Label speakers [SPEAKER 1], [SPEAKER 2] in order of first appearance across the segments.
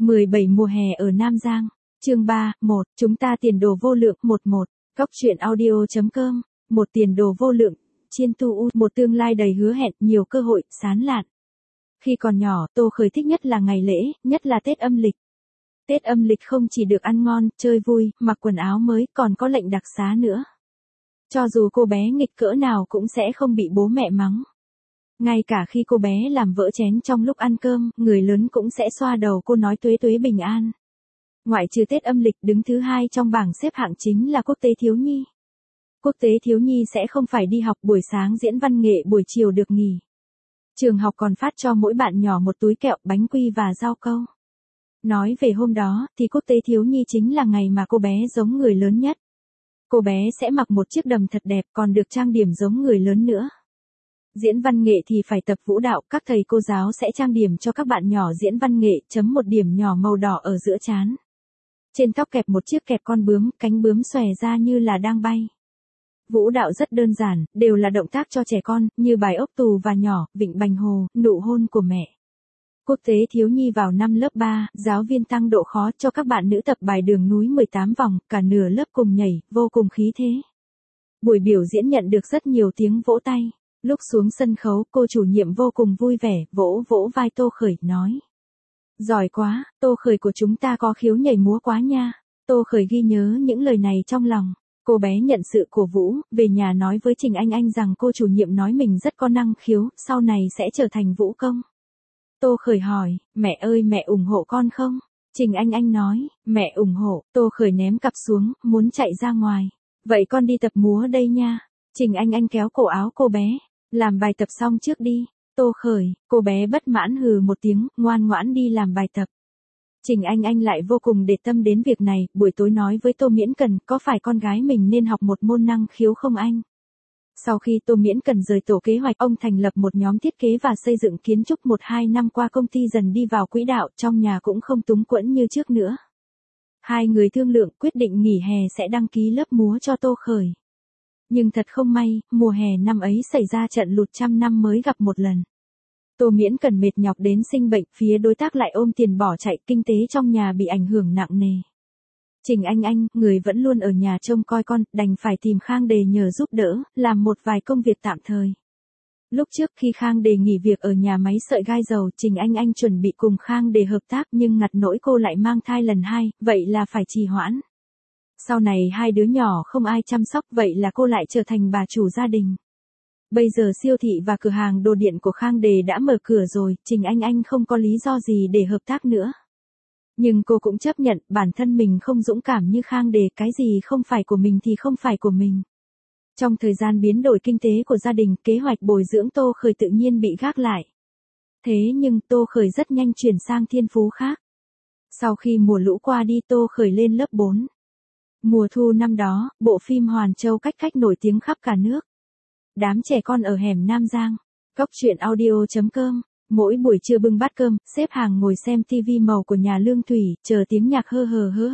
[SPEAKER 1] 17 mùa hè ở Nam Giang. Chương 3, 1, chúng ta tiền đồ vô lượng, 11. Góc truyện audio.com, một tiền đồ vô lượng, chiên tu u, một tương lai đầy hứa hẹn, nhiều cơ hội, sán lạn. Khi còn nhỏ, Tô Khởi thích nhất là ngày lễ, nhất là Tết âm lịch. Tết âm lịch không chỉ được ăn ngon, chơi vui, mặc quần áo mới, còn có lệnh đặc xá nữa. Cho dù cô bé nghịch cỡ nào cũng sẽ không bị bố mẹ mắng. Ngay cả khi cô bé làm vỡ chén trong lúc ăn cơm, người lớn cũng sẽ xoa đầu cô nói tuế tuế bình an. Ngoại trừ Tết âm lịch, đứng thứ hai trong bảng xếp hạng chính là quốc tế thiếu nhi. Quốc tế thiếu nhi sẽ không phải đi học, buổi sáng diễn văn nghệ, buổi chiều được nghỉ. Trường học còn phát cho mỗi bạn nhỏ một túi kẹo, bánh quy và rau câu. Nói về hôm đó, thì quốc tế thiếu nhi chính là ngày mà cô bé giống người lớn nhất. Cô bé sẽ mặc một chiếc đầm thật đẹp, còn được trang điểm giống người lớn nữa. Diễn văn nghệ thì phải tập vũ đạo, các thầy cô giáo sẽ trang điểm cho các bạn nhỏ diễn văn nghệ, chấm một điểm nhỏ màu đỏ ở giữa trán. Trên tóc kẹp một chiếc kẹp con bướm, cánh bướm xòe ra như là đang bay. Vũ đạo rất đơn giản, đều là động tác cho trẻ con, như bài ốc tù và nhỏ, vịnh bành hồ, nụ hôn của mẹ. Quốc tế thiếu nhi vào năm lớp 3, giáo viên tăng độ khó cho các bạn nữ tập bài đường núi 18 vòng, cả nửa lớp cùng nhảy, vô cùng khí thế. Buổi biểu diễn nhận được rất nhiều tiếng vỗ tay. Lúc xuống sân khấu, cô chủ nhiệm vô cùng vui vẻ, vỗ vỗ vai Tô Khởi, nói. Giỏi quá, Tô Khởi của chúng ta có khiếu nhảy múa quá nha. Tô Khởi ghi nhớ những lời này trong lòng. Cô bé nhận sự cổ vũ, về nhà nói với Trình Anh rằng cô chủ nhiệm nói mình rất có năng khiếu, sau này sẽ trở thành vũ công. Tô Khởi hỏi, mẹ ơi mẹ ủng hộ con không? Trình Anh nói, mẹ ủng hộ. Tô Khởi ném cặp xuống, muốn chạy ra ngoài. Vậy con đi tập múa đây nha. Trình Anh kéo cổ áo cô bé. Làm bài tập xong trước đi. Tô Khởi, cô bé bất mãn hừ một tiếng, ngoan ngoãn đi làm bài tập. Trình Anh lại vô cùng để tâm đến việc này, buổi tối nói với Tô Miễn Cần, có phải con gái mình nên học một môn năng khiếu không anh? Sau khi Tô Miễn Cần rời tổ kế hoạch, ông thành lập một nhóm thiết kế và xây dựng kiến trúc 1-2 năm qua công ty dần đi vào quỹ đạo, trong nhà cũng không túng quẫn như trước nữa. Hai người thương lượng quyết định nghỉ hè sẽ đăng ký lớp múa cho Tô Khởi. Nhưng thật không may, mùa hè năm ấy xảy ra trận lụt trăm năm mới gặp một lần. Tô Miễn Cần mệt nhọc đến sinh bệnh, phía đối tác lại ôm tiền bỏ chạy, kinh tế trong nhà bị ảnh hưởng nặng nề. Trình Anh, người vẫn luôn ở nhà trông coi con, đành phải tìm Khang Đề nhờ giúp đỡ, làm một vài công việc tạm thời. Lúc trước khi Khang Đề nghỉ việc ở nhà máy sợi gai dầu, Trình Anh chuẩn bị cùng Khang Đề hợp tác nhưng ngặt nỗi cô lại mang thai lần 2, vậy là phải trì hoãn. Sau này hai đứa nhỏ không ai chăm sóc, vậy là cô lại trở thành bà chủ gia đình. Bây giờ siêu thị và cửa hàng đồ điện của Khang Đề đã mở cửa rồi, Trình Anh không có lý do gì để hợp tác nữa. Nhưng cô cũng chấp nhận, bản thân mình không dũng cảm như Khang Đề, cái gì không phải của mình thì không phải của mình. Trong thời gian biến đổi kinh tế của gia đình, kế hoạch bồi dưỡng Tô Khởi tự nhiên bị gác lại. Thế nhưng Tô Khởi rất nhanh chuyển sang thiên phú khác. Sau khi mùa lũ qua đi, Tô Khởi lên lớp 4. Mùa thu năm đó, bộ phim Hoàn Châu Cách Cách nổi tiếng khắp cả nước. Đám trẻ con ở hẻm Nam Giang. Góc truyện audio.com. Mỗi buổi trưa bưng bát cơm, xếp hàng ngồi xem tivi màu của nhà Lương Thủy, chờ tiếng nhạc hơ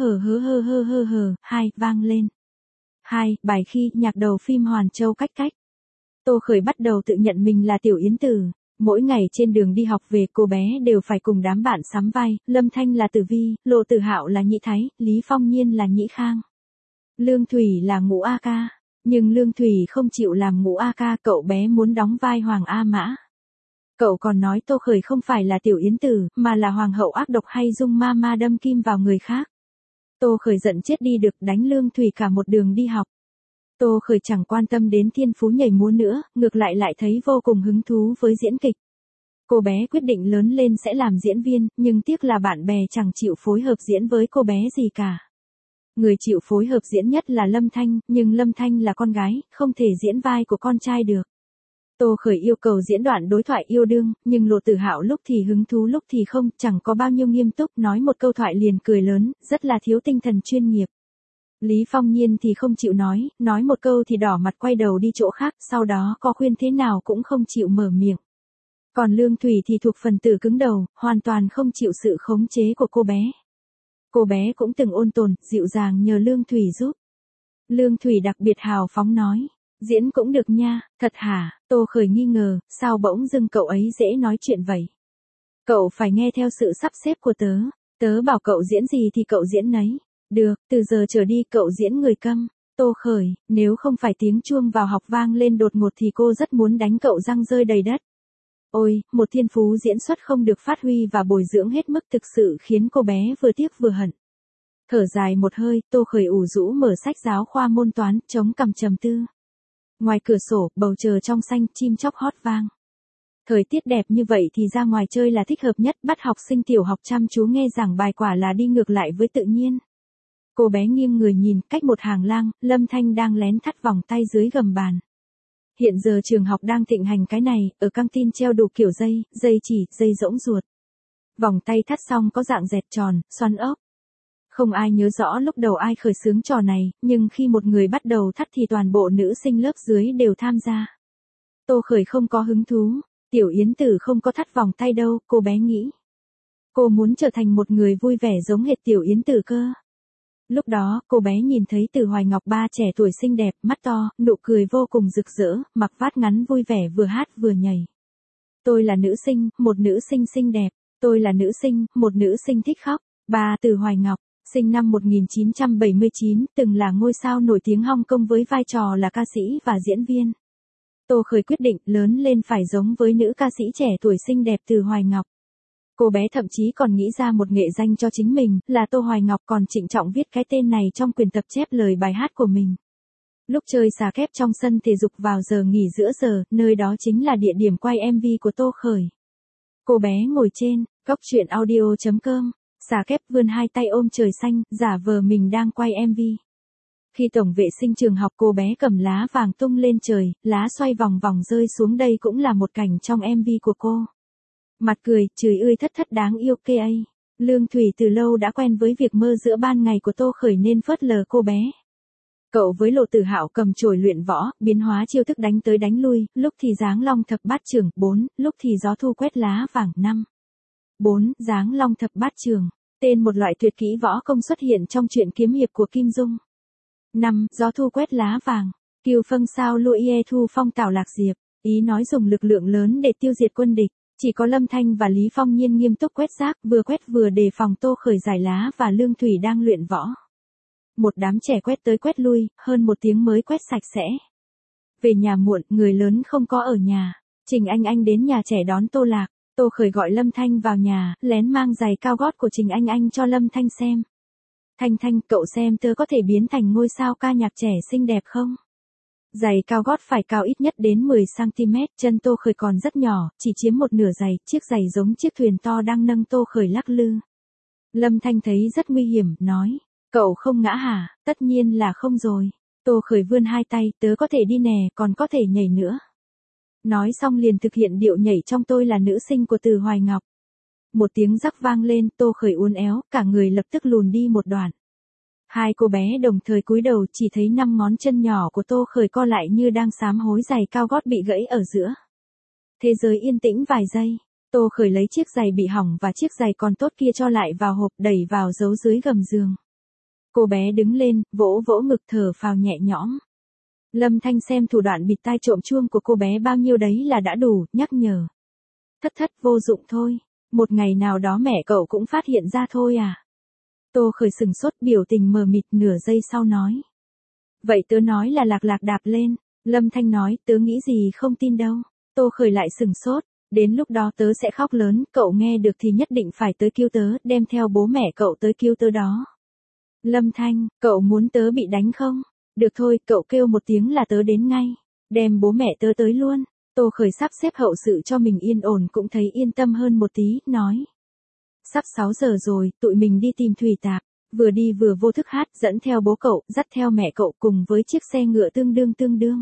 [SPEAKER 1] hờ 2 vang lên. 2, bài khi, nhạc đầu phim Hoàn Châu Cách Cách. Tô Khởi bắt đầu tự nhận mình là Tiểu Yến Tử. Mỗi ngày trên đường đi học về, cô bé đều phải cùng đám bạn sắm vai, Lâm Thanh là Tử Vi, Lộ Tử Hạo là Nhị Thái, Lý Phong Nhiên là Nhĩ Khang. Lương Thủy là Ngũ A Ca. Nhưng Lương Thủy không chịu làm Ngũ A Ca, cậu bé muốn đóng vai Hoàng A Mã. Cậu còn nói Tô Khởi không phải là Tiểu Yến Tử, mà là hoàng hậu ác độc hay dung ma đâm kim vào người khác. Tô Khởi giận chết đi được, đánh Lương Thủy cả một đường đi học. Tô Khởi chẳng quan tâm đến thiên phú nhảy múa nữa, ngược lại thấy vô cùng hứng thú với diễn kịch. Cô bé quyết định lớn lên sẽ làm diễn viên, nhưng tiếc là bạn bè chẳng chịu phối hợp diễn với cô bé gì cả. Người chịu phối hợp diễn nhất là Lâm Thanh, nhưng Lâm Thanh là con gái, không thể diễn vai của con trai được. Tô Khởi yêu cầu diễn đoạn đối thoại yêu đương, nhưng Lộ Tử Hạo lúc thì hứng thú lúc thì không, chẳng có bao nhiêu nghiêm túc, nói một câu thoại liền cười lớn, rất là thiếu tinh thần chuyên nghiệp. Lý Phong Nhiên thì không chịu nói một câu thì đỏ mặt quay đầu đi chỗ khác, sau đó có khuyên thế nào cũng không chịu mở miệng. Còn Lương Thủy thì thuộc phần tử cứng đầu, hoàn toàn không chịu sự khống chế của cô bé. Cô bé cũng từng ôn tồn, dịu dàng nhờ Lương Thủy giúp. Lương Thủy đặc biệt hào phóng nói, diễn cũng được nha, thật hả? Tô Khởi nghi ngờ, sao bỗng dưng cậu ấy dễ nói chuyện vậy? Cậu phải nghe theo sự sắp xếp của tớ. Tớ bảo cậu diễn gì thì cậu diễn nấy. Được, từ giờ trở đi cậu diễn người câm. Tô Khởi, nếu không phải tiếng chuông vào học vang lên đột ngột thì cô rất muốn đánh cậu răng rơi đầy đất. Ôi, một thiên phú diễn xuất không được phát huy và bồi dưỡng hết mức thực sự khiến cô bé vừa tiếc vừa hận. Thở dài một hơi, Tô Khởi ủ rũ mở sách giáo khoa môn toán, chống cằm trầm tư. Ngoài cửa sổ, bầu trời trong xanh, chim chóc hót vang. Thời tiết đẹp như vậy thì ra ngoài chơi là thích hợp nhất, bắt học sinh tiểu học chăm chú nghe giảng bài quả là đi ngược lại với tự nhiên. Cô bé nghiêng người nhìn, cách một hàng lang, Lâm Thanh đang lén thắt vòng tay dưới gầm bàn. Hiện giờ trường học đang thịnh hành cái này, ở căng tin treo đủ kiểu dây chỉ, dây rỗng ruột. Vòng tay thắt xong có dạng dẹt tròn, xoắn ốc. Không ai nhớ rõ lúc đầu ai khởi xướng trò này, nhưng khi một người bắt đầu thắt thì toàn bộ nữ sinh lớp dưới đều tham gia. Tô Khởi không có hứng thú, Tiểu Yến Tử không có thắt vòng tay đâu, cô bé nghĩ. Cô muốn trở thành một người vui vẻ giống hệt Tiểu Yến Tử cơ. Lúc đó, cô bé nhìn thấy Từ Hoài Ngọc ba trẻ tuổi xinh đẹp, mắt to, nụ cười vô cùng rực rỡ, mặc vát ngắn vui vẻ vừa hát vừa nhảy. Tôi là nữ sinh, một nữ sinh xinh đẹp. Tôi là nữ sinh, một nữ sinh thích khóc. Bà Từ Hoài Ngọc, sinh năm 1979, từng là ngôi sao nổi tiếng Hong Kong với vai trò là ca sĩ và diễn viên. Tô Khởi quyết định lớn lên phải giống với nữ ca sĩ trẻ tuổi xinh đẹp Từ Hoài Ngọc. Cô bé thậm chí còn nghĩ ra một nghệ danh cho chính mình, là Tô Hoài Ngọc, còn trịnh trọng viết cái tên này trong quyển tập chép lời bài hát của mình. Lúc chơi xà kép trong sân thể dục vào giờ nghỉ giữa giờ, nơi đó chính là địa điểm quay MV của Tô Khởi. Cô bé ngồi trên góc truyện audio.com, xà kép vươn hai tay ôm trời xanh, giả vờ mình đang quay MV. Khi tổng vệ sinh trường học, cô bé cầm lá vàng tung lên trời, lá xoay vòng vòng rơi xuống, đây cũng là một cảnh trong MV của cô. Mặt cười, chửi ươi thất thất đáng yêu kê ấy. Lương Thủy từ lâu đã quen với việc mơ giữa ban ngày của Tô Khởi nên phớt lờ cô bé. Cậu với Lộ Tử Hạo cầm chổi luyện võ, biến hóa chiêu thức đánh tới đánh lui, lúc thì giáng long thập bát trường, 4, lúc thì gió thu quét lá vàng, 5. 4. Giáng long thập bát trường, tên một loại tuyệt kỹ võ công xuất hiện trong truyện kiếm hiệp của Kim Dung. 5. Gió thu quét lá vàng, kiều phân sao lụa ye thu phong tảo lạc diệp, ý nói dùng lực lượng lớn để tiêu diệt quân địch. Chỉ có Lâm Thanh và Lý Phong Nhiên nghiêm túc quét rác, vừa quét vừa đề phòng Tô Khởi giải lá và Lương Thủy đang luyện võ. Một đám trẻ quét tới quét lui, hơn một tiếng mới quét sạch sẽ. Về nhà muộn, người lớn không có ở nhà. Trình Anh đến nhà trẻ đón Tô Lạc. Tô Khởi gọi Lâm Thanh vào nhà, lén mang giày cao gót của Trình Anh cho Lâm Thanh xem. Thanh, cậu xem tớ có thể biến thành ngôi sao ca nhạc trẻ xinh đẹp không? Giày cao gót phải cao ít nhất đến 10cm, chân Tô Khởi còn rất nhỏ, chỉ chiếm một nửa giày, chiếc giày giống chiếc thuyền to đang nâng Tô Khởi lắc lư. Lâm Thanh thấy rất nguy hiểm, nói, cậu không ngã hả? Tất nhiên là không rồi. Tô Khởi vươn hai tay, tớ có thể đi nè, còn có thể nhảy nữa. Nói xong liền thực hiện điệu nhảy trong Tôi là nữ sinh của Từ Hoài Ngọc. Một tiếng rắc vang lên, Tô Khởi uốn éo, cả người lập tức lùn đi một đoạn. Hai cô bé đồng thời cúi đầu, chỉ thấy 5 ngón chân nhỏ của Tô Khởi co lại như đang sám hối, giày cao gót bị gãy ở giữa. Thế giới yên tĩnh vài giây, Tô Khởi lấy chiếc giày bị hỏng và chiếc giày còn tốt kia cho lại vào hộp, đẩy vào giấu dưới gầm giường. Cô bé đứng lên, vỗ ngực, thở phào nhẹ nhõm. Lâm Thanh xem thủ đoạn bịt tai trộm chuông của cô bé bao nhiêu đấy là đã đủ, nhắc nhở. Thất vô dụng thôi, một ngày nào đó mẹ cậu cũng phát hiện ra thôi à. Tô Khởi sừng sốt, biểu tình mờ mịt, nửa giây sau nói. Vậy tớ nói là Lạc đạp lên. Lâm Thanh nói, tớ nghĩ gì không tin đâu. Tô Khởi lại sừng sốt, đến lúc đó tớ sẽ khóc lớn, cậu nghe được thì nhất định phải tới cứu tớ, đem theo bố mẹ cậu tới cứu tớ đó. Lâm Thanh, cậu muốn tớ bị đánh không? Được thôi, cậu kêu một tiếng là tớ đến ngay. Đem bố mẹ tớ tới luôn. Tô Khởi sắp xếp hậu sự cho mình yên ổn cũng thấy yên tâm hơn một tí, nói. Sắp 6 giờ rồi, tụi mình đi tìm Thủy Tạp. Vừa đi vừa vô thức hát, dẫn theo bố cậu, dắt theo mẹ cậu cùng với chiếc xe ngựa tương đương.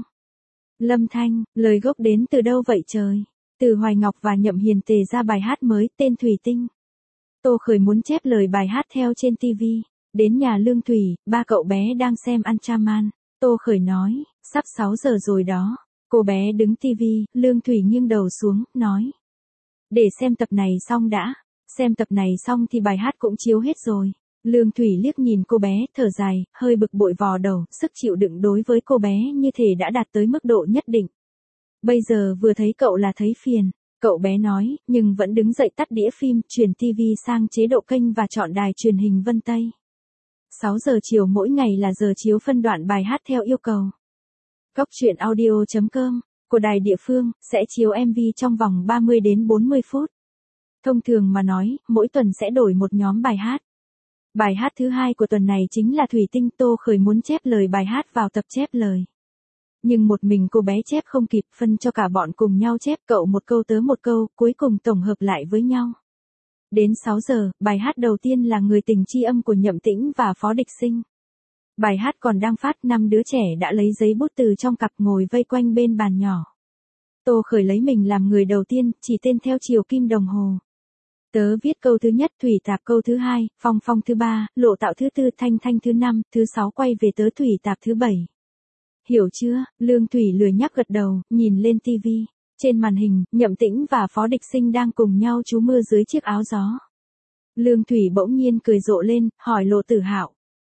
[SPEAKER 1] Lâm Thanh, lời gốc đến từ đâu vậy trời? Từ Hoài Ngọc và Nhậm Hiền tề ra bài hát mới, tên Thủy Tinh. Tô Khởi muốn chép lời bài hát theo trên TV. Đến nhà Lương Thủy, ba cậu bé đang xem Ultraman. Tô Khởi nói, sắp 6 giờ rồi đó. Cô bé đứng TV, Lương Thủy nghiêng đầu xuống, nói. Để xem tập này xong đã. Xem tập này xong thì bài hát cũng chiếu hết rồi. Lương Thủy liếc nhìn cô bé, thở dài, hơi bực bội vò đầu, sức chịu đựng đối với cô bé như thể đã đạt tới mức độ nhất định. Bây giờ vừa thấy cậu là thấy phiền. Cậu bé nói, nhưng vẫn đứng dậy tắt đĩa phim, chuyển TV sang chế độ kênh và chọn đài truyền hình Vân Tây. 6 giờ chiều mỗi ngày là giờ chiếu phân đoạn bài hát theo yêu cầu. Góc truyện audio.com của đài địa phương sẽ chiếu MV trong vòng 30 đến 40 phút. Thông thường mà nói, mỗi tuần sẽ đổi một nhóm bài hát. Bài hát thứ hai của tuần này chính là Thủy Tinh. Tô Khởi muốn chép lời bài hát vào tập chép lời. Nhưng một mình cô bé chép không kịp, phân cho cả bọn cùng nhau chép, cậu một câu tớ một câu, cuối cùng tổng hợp lại với nhau. Đến 6 giờ, bài hát đầu tiên là Người tình tri âm của Nhậm Tĩnh và Phó Địch Sinh. Bài hát còn đang phát, 5 đứa trẻ đã lấy giấy bút từ trong cặp ngồi vây quanh bên bàn nhỏ. Tô Khởi lấy mình làm người đầu tiên, chỉ tên theo chiều kim đồng hồ. Tớ viết câu thứ nhất, Thủy Tạp câu thứ hai, Phong Phong thứ ba, Lộ Tạo thứ tư, Thanh Thanh thứ năm, thứ sáu quay về tớ Thủy Tạp thứ bảy. Hiểu chưa? Lương Thủy lười nhác gật đầu, nhìn lên tivi. Trên màn hình, Nhậm Tĩnh và Phó Địch Sinh đang cùng nhau trú mưa dưới chiếc áo gió. Lương Thủy bỗng nhiên cười rộ lên, hỏi Lộ Tử Hạo.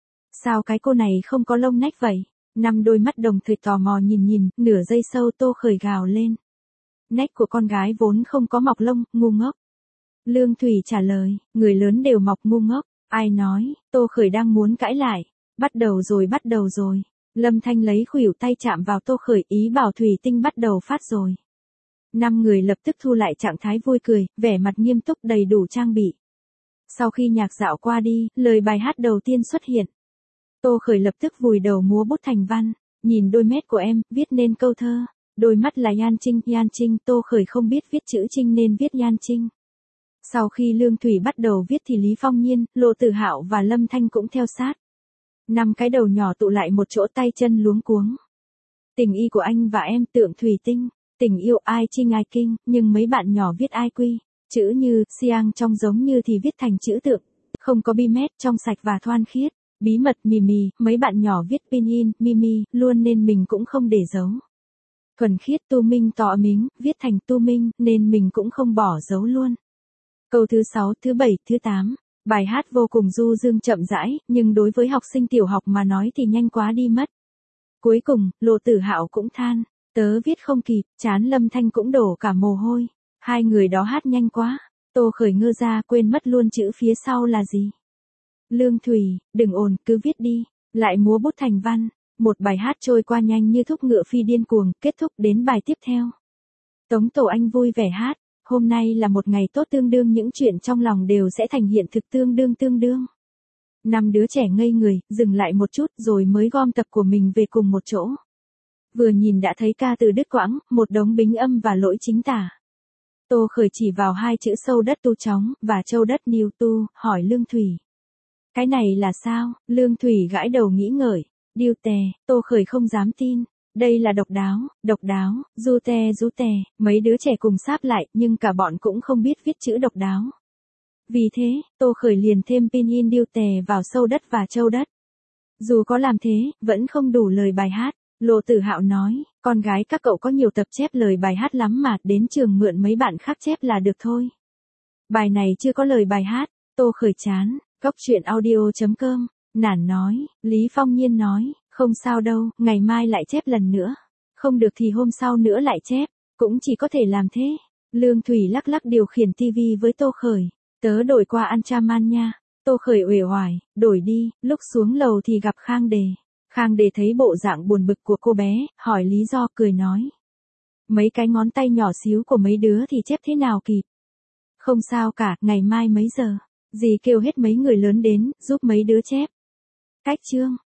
[SPEAKER 1] Sao cái cô này không có lông nách vậy? 5 đôi mắt đồng thời tò mò nhìn, nửa giây sau Tô Khởi gào lên. Nách của con gái vốn không có mọc lông, ngu ngốc. Lương Thủy trả lời, người lớn đều mọc ngu ngốc. Ai nói? Tô Khởi đang muốn cãi lại. Bắt đầu rồi. Lâm Thanh lấy khuỷu tay chạm vào Tô Khởi, ý bảo Thủy Tinh bắt đầu phát rồi. 5 người lập tức thu lại trạng thái vui cười, vẻ mặt nghiêm túc đầy đủ trang bị. Sau khi nhạc dạo qua đi, lời bài hát đầu tiên xuất hiện. Tô Khởi lập tức vùi đầu múa bút thành văn, nhìn đôi mét của em, viết nên câu thơ. Đôi mắt là Yan Trinh, Tô Khởi không biết viết chữ Trinh nên viết Yan Trinh. Sau khi Lương Thủy bắt đầu viết thì Lý Phong Nhiên, Lộ Tử Hạo và Lâm Thanh cũng theo sát. 5 cái đầu nhỏ tụ lại một chỗ, tay chân luống cuống. Tình y của anh và em, tượng Thủy Tinh. Tình yêu ai Trinh ai Kinh, nhưng mấy bạn nhỏ viết ai Quy. Chữ như, Siang trong giống như thì viết thành chữ tượng. Không có bi mét, trong sạch và thoăn khiết. Bí mật Mì, mấy bạn nhỏ viết Pinyin, Mimi, luôn nên mình cũng không để giấu. Thuần khiết Tu Minh tọ mính, viết thành Tu Minh, nên mình cũng không bỏ dấu luôn. Câu thứ 6, thứ 7, thứ 8. Bài hát vô cùng du dương chậm rãi, nhưng đối với học sinh tiểu học mà nói thì nhanh quá đi mất. Cuối cùng, Lộ Tử Hạo cũng than, tớ viết không kịp, chán. Lâm Thanh cũng đổ cả mồ hôi. Hai người đó hát nhanh quá. Tô Khởi ngơ ra, quên mất luôn chữ phía sau là gì. Lương Thủy, đừng ồn, cứ viết đi. Lại múa bút thành văn. Một bài hát trôi qua nhanh như thúc ngựa phi điên cuồng, kết thúc đến bài tiếp theo. Tống Tổ Anh vui vẻ hát. Hôm nay là một ngày tốt, tương đương những chuyện trong lòng đều sẽ thành hiện thực, tương đương. 5 đứa trẻ ngây người, dừng lại một chút rồi mới gom tập của mình về cùng một chỗ. Vừa nhìn đã thấy ca từ đứt quãng, một đống bính âm và lỗi chính tả. Tô Khởi chỉ vào 2 chữ sâu đất tu chóng, và châu đất niu tu, hỏi Lương Thủy. Cái này là sao? Lương Thủy gãi đầu nghĩ ngợi. Điêu tè, Tô Khởi không dám tin. Đây là độc đáo, du tè, mấy đứa trẻ cùng sáp lại, nhưng cả bọn cũng không biết viết chữ độc đáo. Vì thế, Tô Khởi liền thêm Pinyin điêu tè vào sâu đất và châu đất. Dù có làm thế, vẫn không đủ lời bài hát. Lộ Tử Hạo nói, con gái các cậu có nhiều tập chép lời bài hát lắm mà, đến trường mượn mấy bạn khác chép là được thôi. Bài này chưa có lời bài hát. Tô Khởi chán. Góc truyện audio.com, nản nói. Lý Phong Nhiên nói, không sao đâu, ngày mai lại chép lần nữa. Không được thì hôm sau nữa lại chép, cũng chỉ có thể làm thế. Lương Thủy lắc điều khiển tivi với Tô Khởi. Tớ đổi qua Anchaman nha. Tô Khởi uể oải, đổi đi. Lúc xuống lầu thì gặp Khang Đề. Khang Đề thấy bộ dạng buồn bực của cô bé, hỏi lý do, cười nói. Mấy cái ngón tay nhỏ xíu của mấy đứa thì chép thế nào kịp. Không sao cả, ngày mai mấy giờ. Dì kêu hết mấy người lớn đến, giúp mấy đứa chép. Cách chương.